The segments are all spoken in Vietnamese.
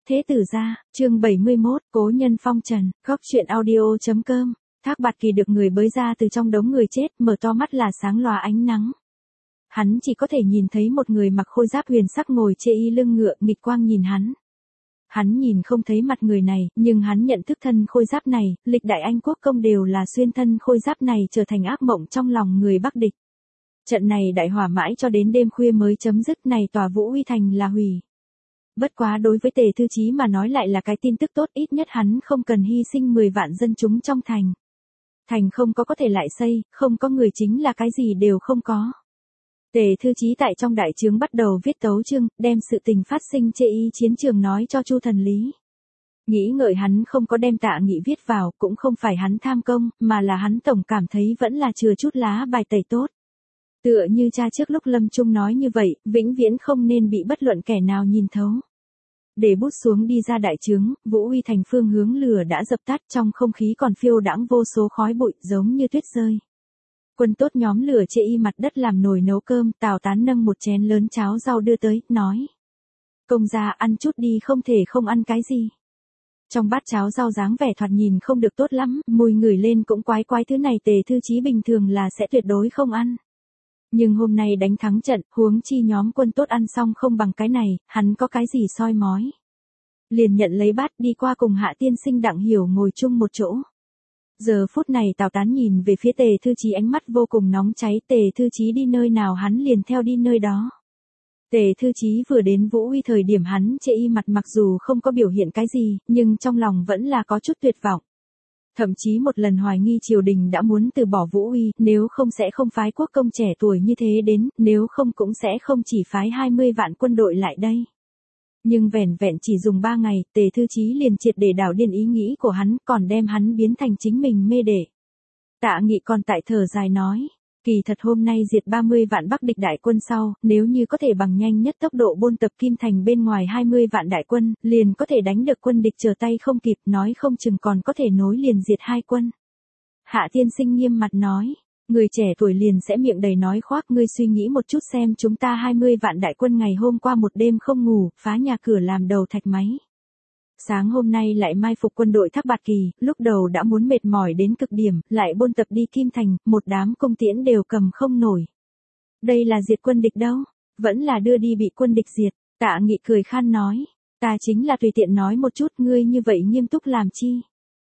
Thế tử gia, chương 71, cố nhân phong trần, góc chuyện audio.com. Thác Bạt Kỳ được người bới ra từ trong đống người chết, mở to mắt là sáng lòa ánh nắng. Hắn chỉ có thể nhìn thấy một người mặc khôi giáp huyền sắc ngồi chê y lưng ngựa, nghịch quang nhìn hắn. Hắn nhìn không thấy mặt người này, nhưng hắn nhận thức thân khôi giáp này, lịch đại Anh quốc công đều là xuyên thân khôi giáp này trở thành ác mộng trong lòng người Bắc địch. Trận này đại hỏa mãi cho đến đêm khuya mới chấm dứt, này tòa Vũ Uy thành là hủy. Bất quá đối với Tề Thư Chí mà nói lại là cái tin tức tốt, ít nhất hắn không cần hy sinh 10 vạn dân chúng trong thành. Thành không có thể lại xây, không có người chính là cái gì đều không có. Tề Thư Chí tại trong đại trướng bắt đầu viết tấu chương, đem sự tình phát sinh chê y chiến trường nói cho Chu Thần Lý. Nghĩ ngợi hắn không có đem Tạ Nghị viết vào, cũng không phải hắn tham công, mà là hắn tổng cảm thấy vẫn là chừa chút lá bài tẩy tốt. Tựa như cha trước lúc lâm chung nói như vậy, vĩnh viễn không nên bị bất luận kẻ nào nhìn thấu. Để bút xuống đi ra đại trướng, Vũ Uy thành phương hướng lửa đã dập tắt, trong không khí còn phiêu đãng vô số khói bụi giống như tuyết rơi. Quân tốt nhóm lửa chê y mặt đất làm nồi nấu cơm, Tào Tán nâng một chén lớn cháo rau đưa tới, nói. Công gia ăn chút đi, không thể không ăn cái gì. Trong bát cháo rau dáng vẻ thoạt nhìn không được tốt lắm, mùi ngửi lên cũng quái quái, thứ này Tề Thư Chí bình thường là sẽ tuyệt đối không ăn. Nhưng hôm nay đánh thắng trận, huống chi nhóm quân tốt ăn xong không bằng cái này, hắn có cái gì soi mói. Liền nhận lấy bát đi qua cùng Hạ tiên sinh Đặng Hiểu ngồi chung một chỗ. Giờ phút này Tào Tán nhìn về phía Tề Thư Chí, ánh mắt vô cùng nóng cháy, Tề Thư Chí đi nơi nào hắn liền theo đi nơi đó. Tề Thư Chí vừa đến Vũ Uy thời điểm hắn chê y mặt, mặc dù không có biểu hiện cái gì, nhưng trong lòng vẫn là có chút tuyệt vọng. Thậm chí một lần hoài nghi triều đình đã muốn từ bỏ Vũ Uy, nếu không sẽ không phái quốc công trẻ tuổi như thế đến, nếu không cũng sẽ không chỉ phái 20 vạn quân đội lại đây. Nhưng vẻn vẹn chỉ dùng 3 ngày, Tề Thư Chí liền triệt để đảo điên ý nghĩ của hắn, còn đem hắn biến thành chính mình mê đệ. Tạ Nghị còn tại thở dài nói, kỳ thật hôm nay diệt 30 vạn Bắc địch đại quân sau, nếu như có thể bằng nhanh nhất tốc độ bôn tập Kim Thành bên ngoài 20 vạn đại quân, liền có thể đánh được quân địch trở tay không kịp, nói không chừng còn có thể nối liền diệt 2 quân. Hạ tiên sinh nghiêm mặt nói, người trẻ tuổi liền sẽ miệng đầy nói khoác, ngươi suy nghĩ một chút xem, chúng ta 20 vạn đại quân ngày hôm qua một đêm không ngủ, phá nhà cửa làm đầu thạch máy. Sáng hôm nay lại mai phục quân đội Thác Bạt Kỳ, lúc đầu đã muốn mệt mỏi đến cực điểm, lại bôn tập đi Kim Thành, một đám cung tiễn đều cầm không nổi. Đây là diệt quân địch đâu, vẫn là đưa đi bị quân địch diệt. Tạ Nghị cười khan nói, ta chính là tùy tiện nói một chút, ngươi như vậy nghiêm túc làm chi.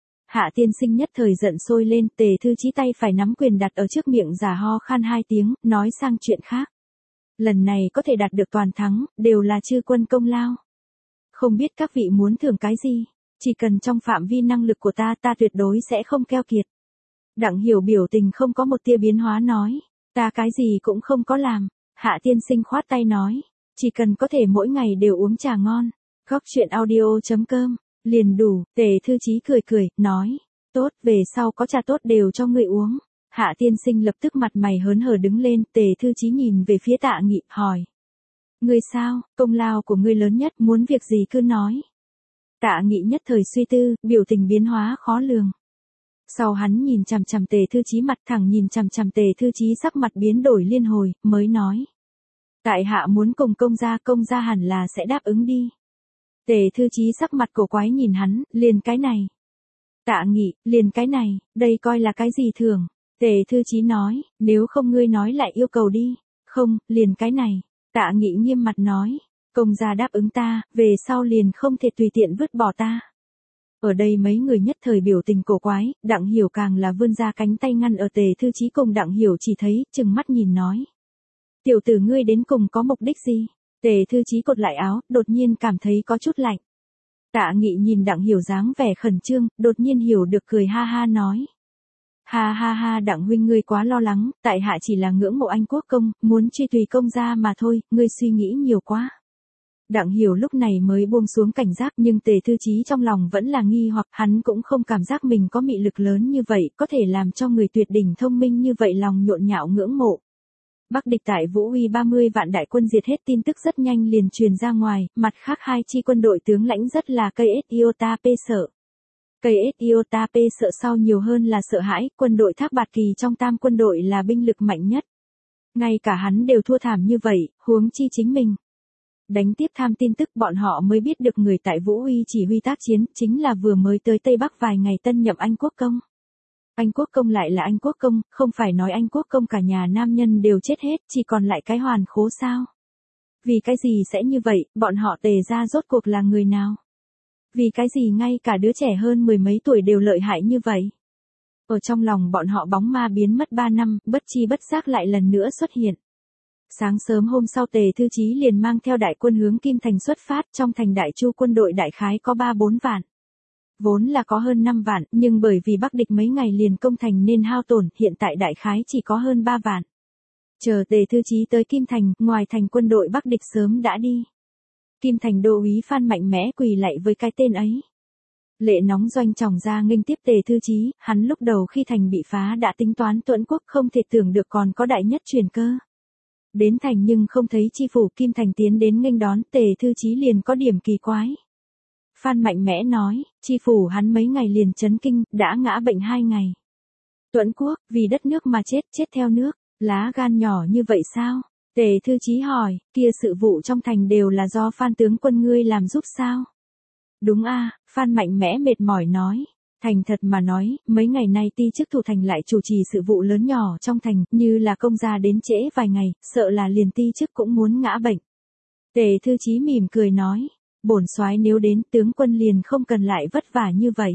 Hạ tiên sinh nhất thời giận sôi lên, Tề Thư Chí tay phải nắm quyền đặt ở trước miệng, giả ho khan 2 tiếng, nói sang chuyện khác. Lần này có thể đạt được toàn thắng, đều là chư quân công lao. Không biết các vị muốn thưởng cái gì, chỉ cần trong phạm vi năng lực của ta, ta tuyệt đối sẽ không keo kiệt. Đặng Hiểu biểu tình không có một tia biến hóa nói, ta cái gì cũng không có làm. Hạ tiên sinh khoát tay nói, chỉ cần có thể mỗi ngày đều uống trà ngon. Góc chuyện audio.com, liền đủ. Tề Thư Chí cười cười, nói, tốt, về sau có trà tốt đều cho ngươi uống. Hạ tiên sinh lập tức mặt mày hớn hở đứng lên, Tề Thư Chí nhìn về phía Tạ Nghị, hỏi. Ngươi sao, công lao của ngươi lớn nhất, muốn việc gì cứ nói. Tạ Nghị nhất thời suy tư, biểu tình biến hóa khó lường. Sau hắn nhìn chằm chằm Tề Thư Chí mặt, thẳng nhìn chằm chằm Tề Thư Chí sắc mặt biến đổi liên hồi, mới nói. Tại hạ muốn cùng công gia hẳn là sẽ đáp ứng đi. Tề Thư Chí sắc mặt cổ quái nhìn hắn, liền cái này. Tạ Nghị, liền cái này, đây coi là cái gì thường. Tề Thư Chí nói, nếu không ngươi nói lại yêu cầu đi. Không, liền cái này. Tạ Nghị nghiêm mặt nói, công gia đáp ứng ta, về sau liền không thể tùy tiện vứt bỏ ta. Ở đây mấy người nhất thời biểu tình cổ quái, Đặng Hiểu càng là vươn ra cánh tay ngăn ở Tề Thư Chí cùng Đặng Hiểu chỉ thấy, chừng mắt nhìn nói. Tiểu tử ngươi đến cùng có mục đích gì? Tề Thư Chí cột lại áo, đột nhiên cảm thấy có chút lạnh. Tạ Nghị nhìn Đặng Hiểu dáng vẻ khẩn trương, đột nhiên hiểu được, cười ha ha nói. Ha ha ha, Đặng huynh ngươi quá lo lắng, tại hạ chỉ là ngưỡng mộ Anh quốc công, muốn truy tùy công gia mà thôi, ngươi suy nghĩ nhiều quá. Đặng Hiểu lúc này mới buông xuống cảnh giác, nhưng Tề Thư Chí trong lòng vẫn là nghi hoặc, hắn cũng không cảm giác mình có mị lực lớn như vậy, có thể làm cho người tuyệt đỉnh thông minh như vậy lòng nhộn nhạo ngưỡng mộ. Bắc địch tại Vũ Uy 30 vạn đại quân diệt hết tin tức rất nhanh liền truyền ra ngoài, mặt khác 2 chi quân đội tướng lãnh rất là cây iota p sợ. Cây iota p sợ sau nhiều hơn là sợ hãi, quân đội Thác Bạt Kỳ trong tam quân đội là binh lực mạnh nhất. Ngay cả hắn đều thua thảm như vậy, huống chi chính mình. Đánh tiếp tham tin tức bọn họ mới biết được người tại Vũ Uy chỉ huy tác chiến chính là vừa mới tới Tây Bắc vài ngày tân nhậm Anh Quốc Công. Anh Quốc Công lại là Anh Quốc Công, không phải nói Anh Quốc Công cả nhà nam nhân đều chết hết, chỉ còn lại cái Hoàn Khố sao? Vì cái gì sẽ như vậy, bọn họ Tề gia rốt cuộc là người nào? Vì cái gì ngay cả đứa trẻ hơn mười mấy tuổi đều lợi hại như vậy? Ở trong lòng bọn họ bóng ma biến mất 3 năm, bất chi bất giác lại lần nữa xuất hiện. Sáng sớm hôm sau Tề Thư Chí liền mang theo đại quân hướng Kim Thành xuất phát, trong thành Đại Chu quân đội đại khái có 3-4 vạn. Vốn là có hơn 5 vạn, nhưng bởi vì Bắc địch mấy ngày liền công thành nên hao tổn, hiện tại đại khái chỉ có hơn 3 vạn. Chờ Tề Thư Chí tới Kim Thành, ngoài thành quân đội Bắc địch sớm đã đi. Kim Thành đô úy Phan Mạnh Mẽ quỳ lạy với cái tên ấy. Lệ nóng doanh tròng ra nghênh tiếp Tề Thư Chí, hắn lúc đầu khi thành bị phá đã tính toán Tuẫn Quốc không thể tưởng được còn có đại nhất truyền cơ. Đến thành nhưng không thấy chi phủ Kim Thành tiến đến nghênh đón, Tề Thư Chí liền có điểm kỳ quái. Phan Mạnh Mẽ nói, chi phủ hắn mấy ngày liền chấn kinh, đã ngã bệnh 2 ngày. Tuẫn Quốc, vì đất nước mà chết, chết theo nước, lá gan nhỏ như vậy sao? Tề Thư Chí hỏi, kia sự vụ trong thành đều là do Phan tướng quân ngươi làm giúp sao? Đúng a, Phan Mạnh Mẽ mệt mỏi nói. Thành thật mà nói, mấy ngày nay ti chức thủ thành lại chủ trì sự vụ lớn nhỏ trong thành, như là công gia đến trễ vài ngày, sợ là liền ti chức cũng muốn ngã bệnh. Tề Thư Chí mỉm cười nói, bổn soái nếu đến tướng quân liền không cần lại vất vả như vậy.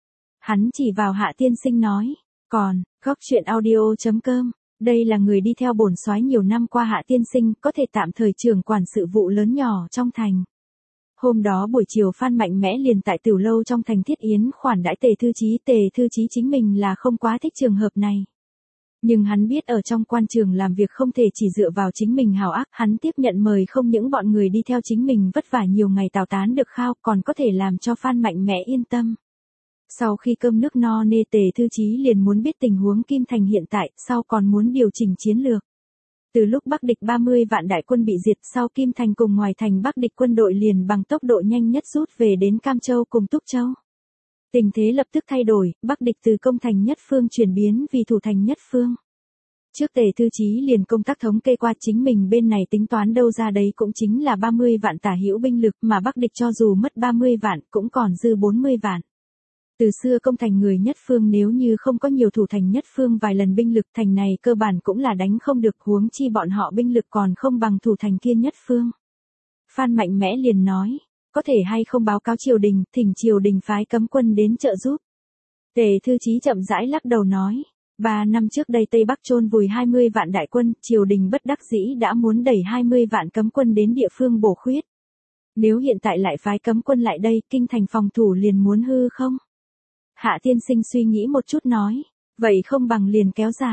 Hắn chỉ vào Hạ tiên sinh nói, còn, góc chuyện audio.com, đây là người đi theo bổn soái nhiều năm qua Hạ tiên sinh, có thể tạm thời trưởng quản sự vụ lớn nhỏ trong thành. Hôm đó buổi chiều Phan Mạnh Mẽ liền tại Tửu Lâu trong thành thiết yến khoản đãi Tề Thư Chí chính mình là không quá thích trường hợp này. Nhưng hắn biết ở trong quan trường làm việc không thể chỉ dựa vào chính mình hào ác, hắn tiếp nhận mời không những bọn người đi theo chính mình vất vả nhiều ngày tào tán được khao, còn có thể làm cho Phan Mạnh Mẽ yên tâm. Sau khi cơm nước no nê Tề Thư Chí liền muốn biết tình huống Kim Thành hiện tại, sau còn muốn điều chỉnh chiến lược. Từ lúc Bắc địch 30 vạn đại quân bị diệt sau Kim Thành cùng ngoài thành Bắc địch quân đội liền bằng tốc độ nhanh nhất rút về đến Cam Châu cùng Túc Châu. Tình thế lập tức thay đổi, Bắc địch từ công thành nhất phương chuyển biến vì thủ thành nhất phương. Trước Tề Thư Chí liền công tác thống kê qua chính mình bên này tính toán đâu ra đấy cũng chính là 30 vạn tả hữu binh lực mà Bắc địch cho dù mất 30 vạn cũng còn dư 40 vạn. Từ xưa công thành người nhất phương nếu như không có nhiều thủ thành nhất phương vài lần binh lực thành này cơ bản cũng là đánh không được huống chi bọn họ binh lực còn không bằng thủ thành kia nhất phương. Phan Mạnh Mẽ liền nói, có thể hay không báo cáo triều đình, thỉnh triều đình phái cấm quân đến trợ giúp. Tề Thư Chí chậm rãi lắc đầu nói, 3 năm trước đây Tây Bắc chôn vùi 20 vạn đại quân, triều đình bất đắc dĩ đã muốn đẩy 20 vạn cấm quân đến địa phương bổ khuyết. Nếu hiện tại lại phái cấm quân lại đây, kinh thành phòng thủ liền muốn hư không? Hạ tiên sinh suy nghĩ một chút nói, vậy không bằng liền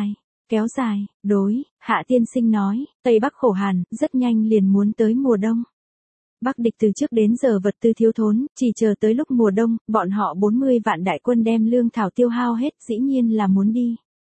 kéo dài, đối, Hạ tiên sinh nói, Tây Bắc khổ hàn, rất nhanh liền muốn tới mùa đông. Bắc địch từ trước đến giờ vật tư thiếu thốn, chỉ chờ tới lúc mùa đông, bọn họ 40 vạn đại quân đem lương thảo tiêu hao hết, dĩ nhiên là muốn đi.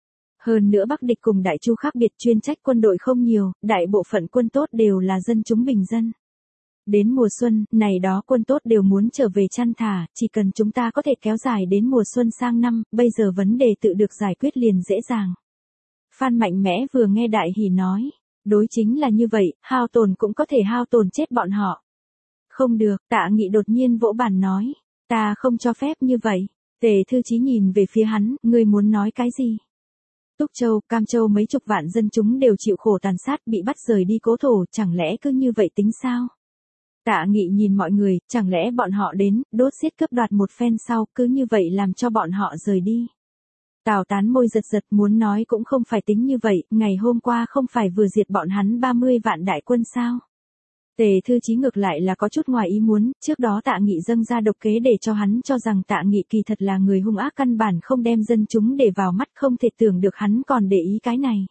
Hơn nữa Bắc địch cùng Đại Chu khác biệt chuyên trách quân đội không nhiều, đại bộ phận quân tốt đều là dân chúng bình dân. Đến mùa xuân, này đó quân tốt đều muốn trở về chăn thả, chỉ cần chúng ta có thể kéo dài đến mùa xuân sang năm, bây giờ vấn đề tự được giải quyết liền dễ dàng. Phan Mạnh Mẽ vừa nghe đại hỉ nói, đối chính là như vậy, hao tổn cũng có thể hao tổn chết bọn họ. Không được, Tạ Nghị đột nhiên vỗ bàn nói, ta không cho phép như vậy. Tề Thư Chí nhìn về phía hắn, ngươi muốn nói cái gì? Túc Châu, Cam Châu mấy chục vạn dân chúng đều chịu khổ tàn sát bị bắt rời đi cố thổ, chẳng lẽ cứ như vậy tính sao? Tạ Nghị nhìn mọi người, chẳng lẽ bọn họ đến, đốt giết cướp đoạt một phen sau, cứ như vậy làm cho bọn họ rời đi. Tào Tán môi giật giật muốn nói cũng không phải tính như vậy, ngày hôm qua không phải vừa diệt bọn hắn 30 vạn đại quân sao. Tề Thư Chí ngược lại là có chút ngoài ý muốn, trước đó Tạ Nghị dâng ra độc kế để cho hắn cho rằng Tạ Nghị kỳ thật là người hung ác căn bản không đem dân chúng để vào mắt, không thể tưởng được hắn còn để ý cái này.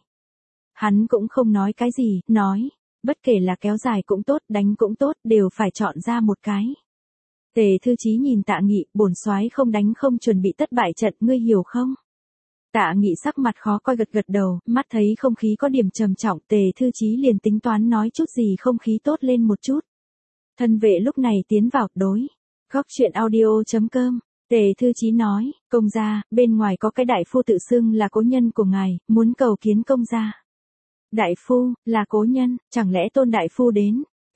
Hắn cũng không nói cái gì, nói. Bất kể là kéo dài cũng tốt, đánh cũng tốt, đều phải chọn ra một cái. Tề Thư Chí nhìn Tạ Nghị, bổn soái không đánh không chuẩn bị thất bại trận, ngươi hiểu không? Tạ Nghị sắc mặt khó coi gật gật đầu, mắt thấy không khí có điểm trầm trọng, Tề Thư Chí liền tính toán nói chút gì không khí tốt lên một chút. Thân vệ lúc này tiến vào, đối. Góc chuyện audio.com, Tề Thư Chí nói, công gia, bên ngoài có cái đại phu tự xưng là cố nhân của ngài, muốn cầu kiến công gia. Đại phu, là cố nhân, chẳng lẽ Tôn đại phu đến?